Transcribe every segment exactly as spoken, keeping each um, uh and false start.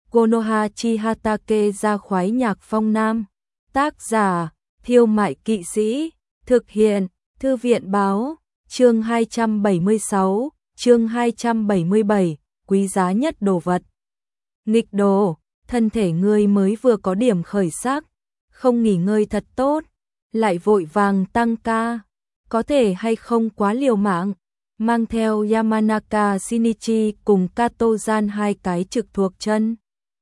Konoha Chihatake ra khoái nhạc phong nam. Tác giả, Thiêu Mại Kỵ Sĩ. Thực hiện, Thư viện báo. Chương hai trăm bảy mươi sáu, chương hai trăm bảy mươi bảy, quý giá nhất đồ vật. Nghịch đồ, thân thể ngươi mới vừa có điểm khởi sắc, không nghỉ ngơi thật tốt, lại vội vàng tăng ca, có thể hay không quá liều mạng. Mang theo Yamanaka Shinichi cùng Katozan hai cái trực thuộc chân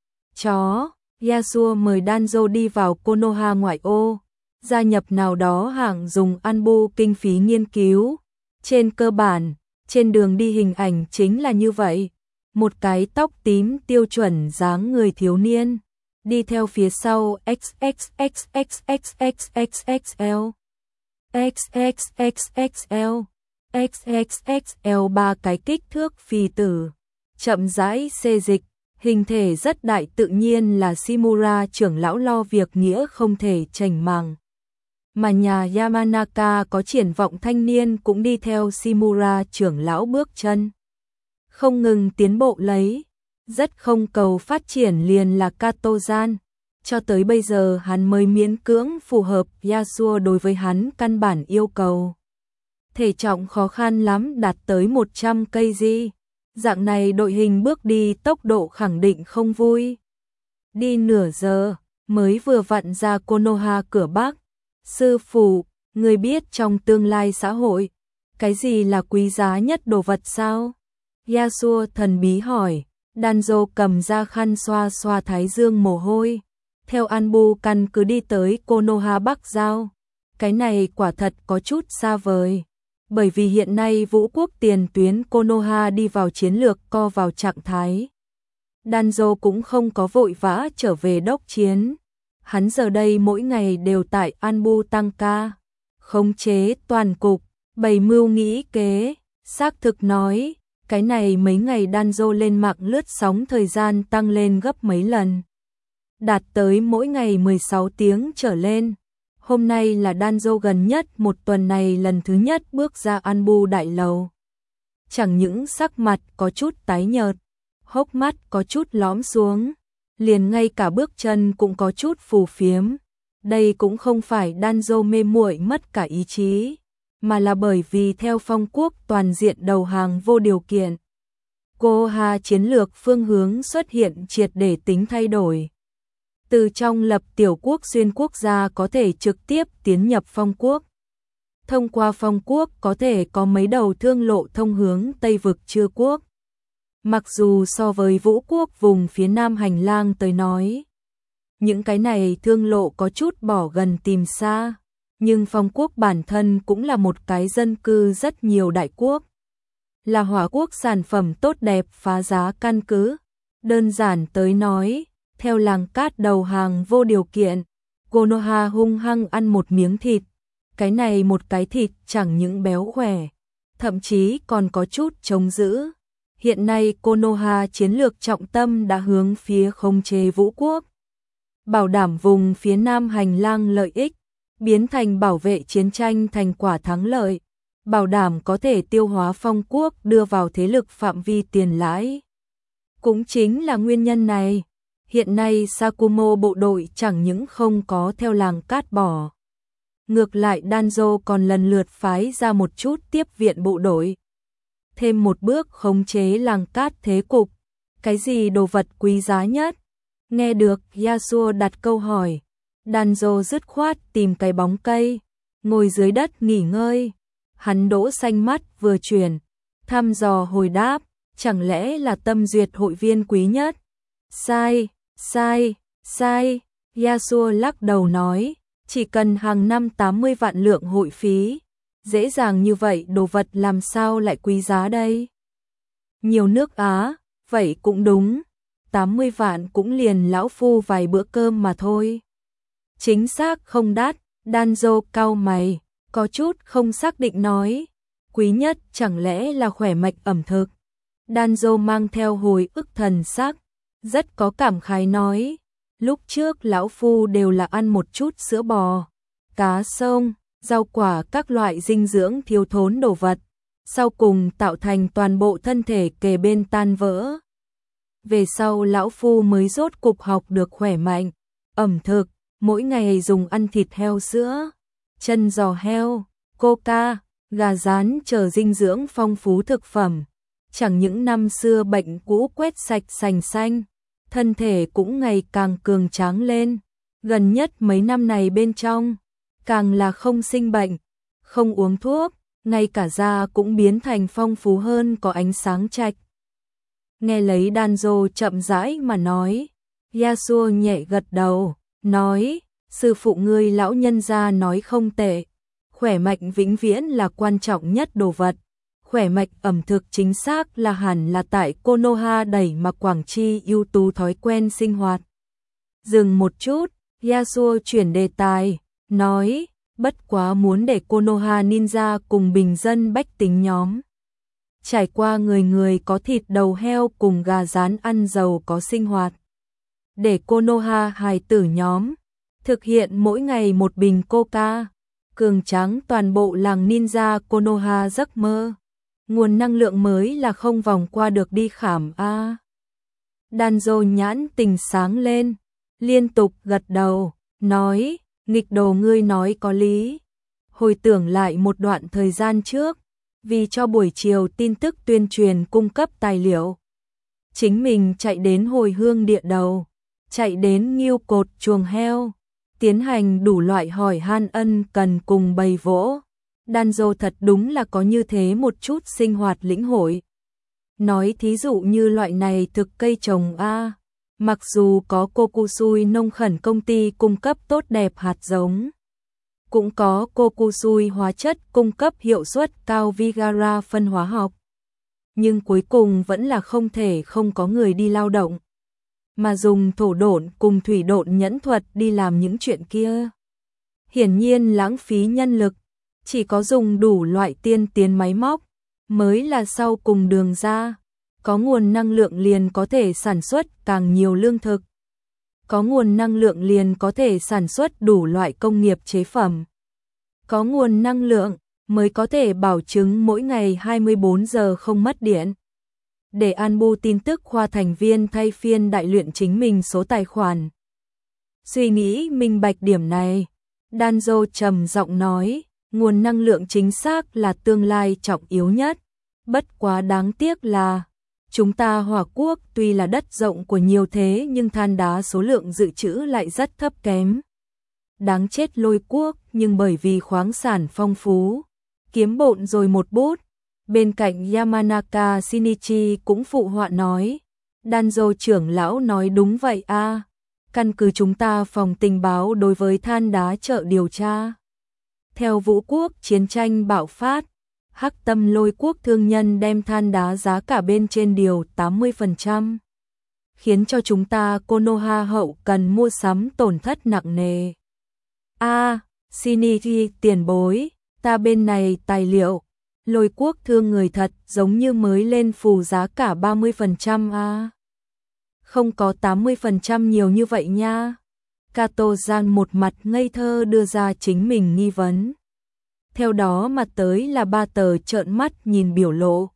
chó, Yasuo mời Danzo đi vào Konoha ngoại ô, gia nhập nào đó hạng dùng Anbu kinh phí nghiên cứu. Trên cơ bản, trên đường đi hình ảnh chính là như vậy, một cái tóc tím tiêu chuẩn dáng người thiếu niên, đi theo phía sau ích ích ích ích ích ích ích ích lờ, ích ích ích ích lờ, ích ích ích lờ ba cái kích thước phi tử, chậm rãi xê dịch, hình thể rất đại, tự nhiên là Shimura trưởng lão lo việc nghĩa không thể chảnh màng. Mà nhà Yamanaka có triển vọng thanh niên cũng đi theo Shimura trưởng lão bước chân, không ngừng tiến bộ lấy, rất không cầu phát triển liền là Katozan. Cho tới bây giờ hắn mới miễn cưỡng phù hợp Yasuo đối với hắn căn bản yêu cầu. Thể trọng khó khăn lắm đạt tới một trăm cây gi, dạng này đội hình bước đi tốc độ khẳng định không vui. Đi nửa giờ, mới vừa vặn ra Konoha cửa Bắc. Sư phụ, người biết trong tương lai xã hội, cái gì là quý giá nhất đồ vật sao? Yasuo thần bí hỏi. Danzo cầm ra khăn xoa xoa thái dương mồ hôi. Theo Anbu căn cứ đi tới Konoha Bắc Giao. Cái này quả thật có chút xa vời. Bởi vì hiện nay vũ quốc tiền tuyến Konoha đi vào chiến lược co vào trạng thái. Danzo cũng không có vội vã trở về đốc chiến. Hắn giờ đây mỗi ngày đều tại Anbu tăng ca, khống chế toàn cục, bày mưu nghĩ kế. Xác thực nói, cái này mấy ngày Danzo lên mạng lướt sóng thời gian tăng lên gấp mấy lần, đạt tới mỗi ngày mười sáu tiếng trở lên. Hôm nay là Danzo gần nhất một tuần này lần thứ nhất bước ra Anbu đại lầu. Chẳng những sắc mặt có chút tái nhợt, hốc mắt có chút lõm xuống, liền ngay cả bước chân cũng có chút phù phiếm. Đây cũng không phải Danzo mê muội mất cả ý chí, mà là bởi vì theo phong quốc toàn diện đầu hàng vô điều kiện, Konoha chiến lược phương hướng xuất hiện triệt để tính thay đổi. Từ trong lập tiểu quốc xuyên quốc gia có thể trực tiếp tiến nhập phong quốc. Thông qua phong quốc có thể có mấy đầu thương lộ thông hướng Tây vực Chư quốc. Mặc dù so với vũ quốc vùng phía nam hành lang tới nói, những cái này thương lộ có chút bỏ gần tìm xa, nhưng phong quốc bản thân cũng là một cái dân cư rất nhiều đại quốc, là hỏa quốc sản phẩm tốt đẹp phá giá căn cứ. Đơn giản tới nói, theo làng cát đầu hàng vô điều kiện, Konoha hung hăng ăn một miếng thịt, cái này một cái thịt chẳng những béo khỏe, thậm chí còn có chút chống giữ. Hiện nay Konoha chiến lược trọng tâm đã hướng phía khống chế vũ quốc, bảo đảm vùng phía nam hành lang lợi ích, biến thành bảo vệ chiến tranh thành quả thắng lợi, bảo đảm có thể tiêu hóa phong quốc đưa vào thế lực phạm vi tiền lãi. Cũng chính là nguyên nhân này, hiện nay Sakumo bộ đội chẳng những không có theo làng cát bỏ. Ngược lại Danzo còn lần lượt phái ra một chút tiếp viện bộ đội. Thêm một bước khống chế làng cát thế cục. Cái gì đồ vật quý giá nhất? Nghe được Yasuo đặt câu hỏi, Danzo dứt khoát tìm cái bóng cây, ngồi dưới đất nghỉ ngơi. Hắn đỗ xanh mắt vừa chuyển, thăm dò hồi đáp, chẳng lẽ là tâm duyệt hội viên quý nhất? Sai, sai, sai, Yasuo lắc đầu nói, chỉ cần hàng năm tám mươi vạn lượng hội phí. Dễ dàng như vậy đồ vật làm sao lại quý giá đây? Nhiều nước Á, vậy cũng đúng, tám mươi vạn cũng liền lão phu vài bữa cơm mà thôi. Chính xác không đắt. Danzo cau mày, có chút không xác định nói, quý nhất chẳng lẽ là khỏe mạnh ẩm thực? Danzo mang theo hồi ức thần sắc, rất có cảm khái nói, lúc trước lão phu đều là ăn một chút sữa bò, cá sông, rau quả các loại dinh dưỡng thiếu thốn đồ vật, sau cùng tạo thành toàn bộ thân thể kề bên tan vỡ. về sau lão phu mới rốt cục học được khỏe mạnh, ẩm thực, mỗi ngày dùng ăn thịt heo sữa, chân giò heo, coca, gà rán chờ dinh dưỡng phong phú thực phẩm. Chẳng những năm xưa bệnh cũ quét sạch sành xanh, thân thể cũng ngày càng cường tráng lên. Gần nhất mấy năm này bên trong, càng là không sinh bệnh, không uống thuốc, ngay cả da cũng biến thành phong phú hơn, có ánh sáng trạch. Nghe lấy Danzo chậm rãi mà nói, Yasuo nhẹ gật đầu, nói, sư phụ ngươi lão nhân gia nói không tệ, khỏe mạnh vĩnh viễn là quan trọng nhất đồ vật. Khỏe mạnh ẩm thực chính xác là hẳn là tại Konoha đẩy mà Quảng Chi ưu tú thói quen sinh hoạt. Dừng một chút, Yasuo chuyển đề tài, nói, bất quá muốn để Konoha ninja cùng bình dân bách tính nhóm trải qua người người có thịt đầu heo cùng gà rán ăn giàu có sinh hoạt. Để Konoha hài tử nhóm thực hiện mỗi ngày một bình coca, cường tráng toàn bộ làng ninja Konoha giấc mơ. Nguồn năng lượng mới là không vòng qua được đi khảm a. À. Danzo nhãn tình sáng lên, liên tục gật đầu, nói, nghịch đồ ngươi nói có lý. Hồi tưởng lại một đoạn thời gian trước, vì cho buổi chiều tin tức tuyên truyền cung cấp tài liệu, chính mình chạy đến hồi hương địa đầu, chạy đến Ngưu Cột chuồng heo, tiến hành đủ loại hỏi han ân cần cùng bày vỗ. Danzo thật đúng là có như thế một chút sinh hoạt lĩnh hội. Nói thí dụ như loại này thực cây trồng A, mặc dù có Kokusui nông khẩn công ty cung cấp tốt đẹp hạt giống, cũng có Kokusui hóa chất cung cấp hiệu suất cao Vigara phân hóa học, nhưng cuối cùng vẫn là không thể không có người đi lao động, mà dùng thổ độn cùng thủy độn nhẫn thuật đi làm những chuyện kia. Hiển nhiên lãng phí nhân lực, chỉ có dùng đủ loại tiên tiến máy móc mới là sau cùng đường ra. Có nguồn năng lượng liền có thể sản xuất càng nhiều lương thực. Có nguồn năng lượng liền có thể sản xuất đủ loại công nghiệp chế phẩm. Có nguồn năng lượng mới có thể bảo chứng mỗi ngày hai mươi bốn giờ không mất điện. Để an bu tin tức khoa thành viên thay phiên đại luyện chính mình số tài khoản. Suy nghĩ minh bạch điểm này, Danzo trầm giọng nói, nguồn năng lượng chính xác là tương lai trọng yếu nhất. Bất quá đáng tiếc là chúng ta Hỏa Quốc tuy là đất rộng của nhiều thế nhưng than đá số lượng dự trữ lại rất thấp kém. Đáng chết Lôi Quốc, nhưng bởi vì khoáng sản phong phú, kiếm bộn rồi một bút. Bên cạnh Yamanaka Shinichi cũng phụ họa nói, Danzo trưởng lão nói đúng vậy a. À. Căn cứ chúng ta phòng tình báo đối với than đá chợ điều tra. Theo Vũ Quốc chiến tranh bạo phát, Hắc Tâm Lôi Quốc thương nhân đem than đá giá cả bên trên điều tám mươi phần trăm, khiến cho chúng ta Konoha hậu cần mua sắm tổn thất nặng nề. A, à, Shinichi tiền bối, ta bên này tài liệu, Lôi Quốc thương người thật giống như mới lên phù giá cả ba mươi phần trăm a. À. Không có tám mươi phần trăm nhiều như vậy nha. Kato-san một mặt ngây thơ đưa ra chính mình nghi vấn. Theo đó mà tới là ba tờ trợn mắt nhìn biểu lộ.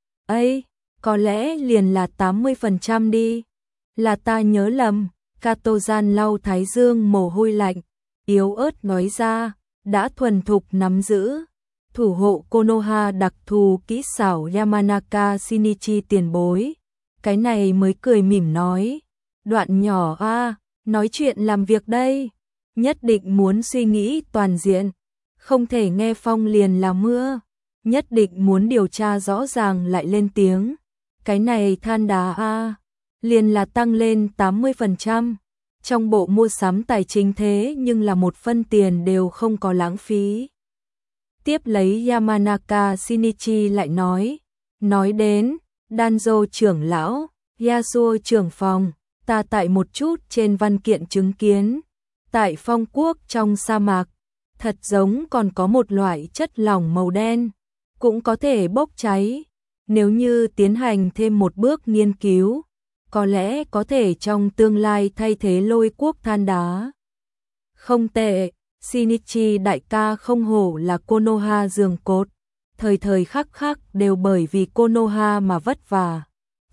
Ây, có lẽ liền là tám mươi phần trăm đi. Là ta nhớ lầm. Kato-san lau thái dương mồ hôi lạnh, yếu ớt nói ra, đã thuần thục nắm giữ. Thủ hộ Konoha đặc thù kỹ xảo Yamanaka Shinichi tiền bối. Cái này mới cười mỉm nói. Đoạn nhỏ a, à, nói chuyện làm việc đây. Nhất định muốn suy nghĩ toàn diện. Không thể nghe phong liền là mưa. Nhất định muốn điều tra rõ ràng lại lên tiếng. Cái này than đá a, à, liền là tăng lên tám mươi phần trăm. Trong bộ mua sắm tài chính thế nhưng là một phân tiền đều không có lãng phí. Tiếp lấy Yamanaka Shinichi lại nói. Nói đến, Danzo trưởng lão, Yasuo trưởng phòng, ta tại một chút trên văn kiện chứng kiến. Tại Phong Quốc trong sa mạc, thật giống còn có một loại chất lỏng màu đen, cũng có thể bốc cháy. Nếu như tiến hành thêm một bước nghiên cứu, có lẽ có thể trong tương lai thay thế Lôi Quốc than đá. Không tệ, Shinichi đại ca không hổ là Konoha giường cột, thời thời khắc khắc đều bởi vì Konoha mà vất vả.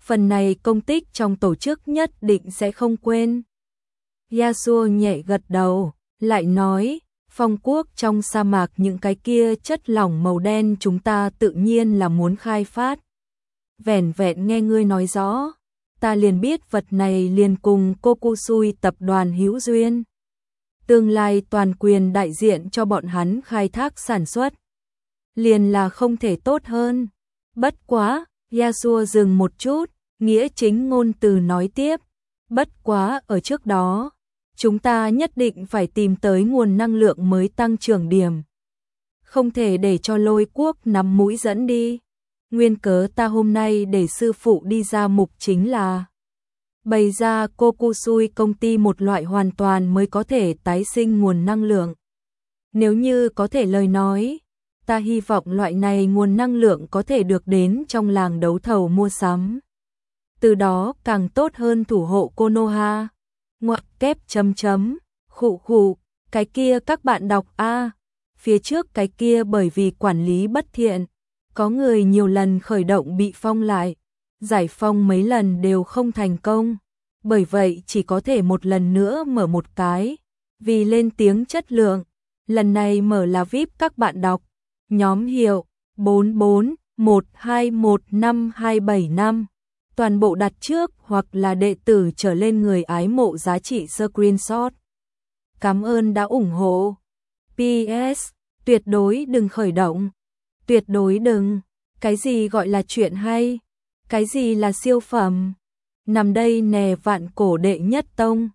Phần này công tích trong tổ chức nhất định sẽ không quên. Yasuo nhẹ gật đầu, lại nói, phong quốc trong sa mạc những cái kia chất lỏng màu đen chúng ta tự nhiên là muốn khai phát. Vẻn vẹn nghe ngươi nói rõ, ta liền biết vật này liền cùng Kokusui tập đoàn hữu duyên. Tương lai toàn quyền đại diện cho bọn hắn khai thác sản xuất. Liền là không thể tốt hơn. Bất quá, Yasuo dừng một chút, nghĩa chính ngôn từ nói tiếp. Bất quá ở trước đó, chúng ta nhất định phải tìm tới nguồn năng lượng mới tăng trưởng điểm. Không thể để cho Lôi Quốc nắm mũi dẫn đi. Nguyên cớ ta hôm nay để sư phụ đi ra mục chính là bày ra Kokusui công ty một loại hoàn toàn mới có thể tái sinh nguồn năng lượng. Nếu như có thể lời nói, ta hy vọng loại này nguồn năng lượng có thể được đến trong làng đấu thầu mua sắm. Từ đó càng tốt hơn thủ hộ Konoha. Ngoặc kép chấm chấm, khụ khụ, cái kia các bạn đọc a, phía trước cái kia bởi vì quản lý bất thiện, có người nhiều lần khởi động bị phong lại, giải phong mấy lần đều không thành công, bởi vậy chỉ có thể một lần nữa mở một cái, vì lên tiếng chất lượng, lần này mở là vi ai pi các bạn đọc, nhóm hiệu bốn bốn một hai một năm hai bảy năm. Toàn bộ đặt trước hoặc là đệ tử trở lên người ái mộ giá trị screenshot. Cảm ơn đã ủng hộ. pê ét. Tuyệt đối đừng khởi động. Tuyệt đối đừng. Cái gì gọi là chuyện hay? Cái gì là siêu phẩm? Nằm đây nè vạn cổ đệ nhất tông.